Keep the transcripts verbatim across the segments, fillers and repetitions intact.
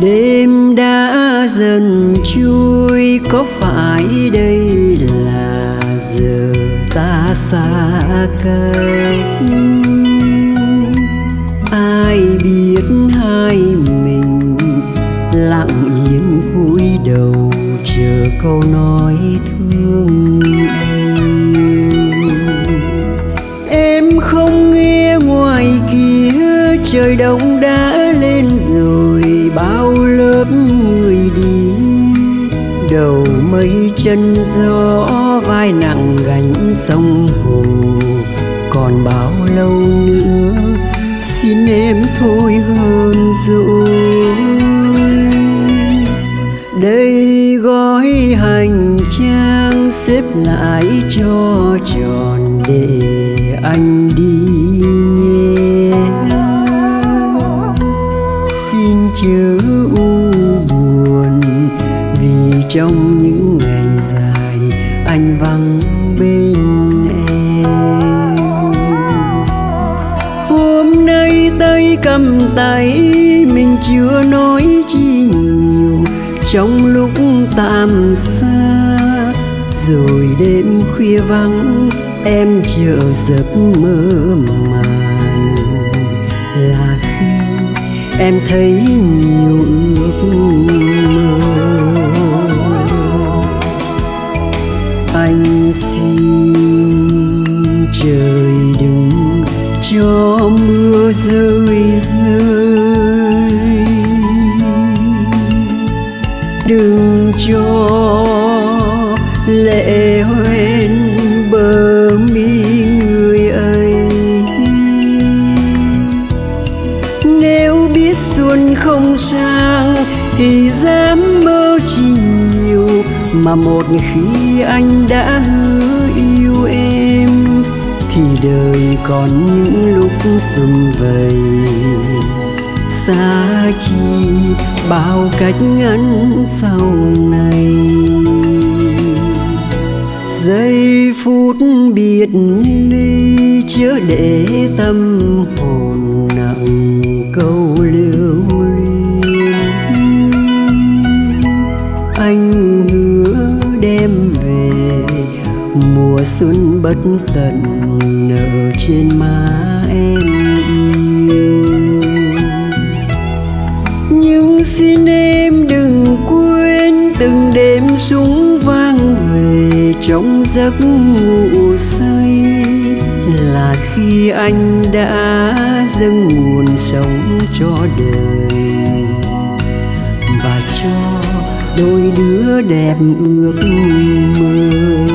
Đêm đã dần trôi, có phải đây là giờ ta xa cách? Ai biết hai mình lặng yên cúi đầu chờ câu nói thương yêu. Em không nghe ngoài kia trời đông đã lên rồi, bao lớp người đi đầu mây chân gió, vai nặng gánh sông hồ. Còn bao lâu nữa xin em thôi hơn rồi. Đây gói hành trang xếp lại cho tròn để anh đi nhé. Xin chớ u buồn vì trong những ngày dài anh vắng bên em. Hôm nay tay cầm tay mình chưa nói chi nhiều, trong lúc tạm xa rồi đêm khuya vắng em chờ giấc mơ màng. Là khi em thấy nhiều ước mơ. Anh xin trời đừng cho mưa rơi rơi, đừng cho lệ hoen bờ mi người ấy. Nếu biết xuân không sang thì dám mơ chi nhiều, mà một khi anh đã hứa yêu em thì đời còn những lúc sum vầy. Xa chi bao cách ngắn sau này, giây phút biệt ly chớ để tâm hồn nặng câu lưu luyến. Anh hứa đem về mùa xuân bất tận nở trên má em yêu. Nhưng xin em đừng quên từng đêm súng vang về trong giấc ngủ say, là khi anh đã dâng nguồn sống cho đời và cho đôi đứa đẹp ước mơ.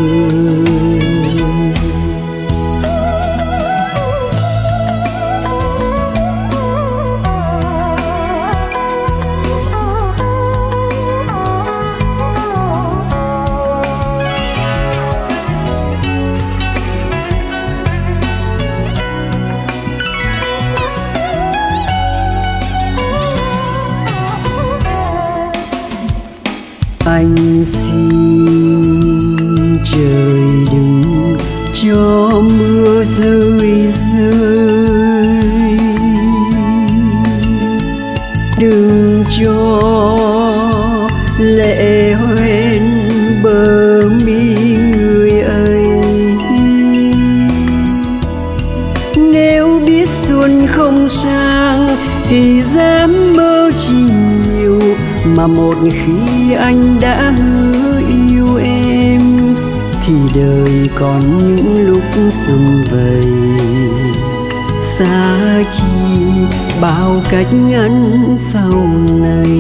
Anh xin trời đừng cho mưa rơi rơi, đừng cho lệ hoen bờ mi người ấy. Nếu biết xuân không sang thì dám mơ chi nhiều, mà một khi anh đã hứa yêu em thì đời còn những lúc sum vầy. Xa chi bao cách ngắn sau này,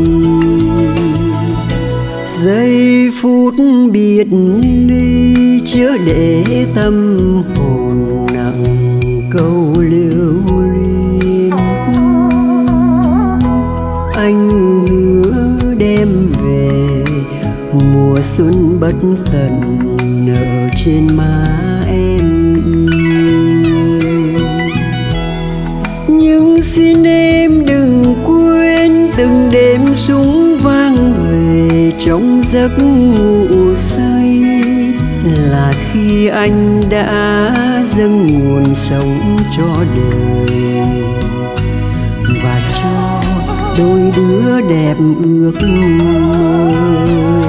giây phút biệt ly chớ để tâm hồn nặng câu lưu luyến. Anh hứa đem về mùa xuân bất tận nở trên má em yêu. Nhưng xin em đừng quên từng đêm súng vang về trong giấc ngủ say, là khi anh đã dâng nguồn sống cho đời và cho đôi đứa đẹp ước mơ.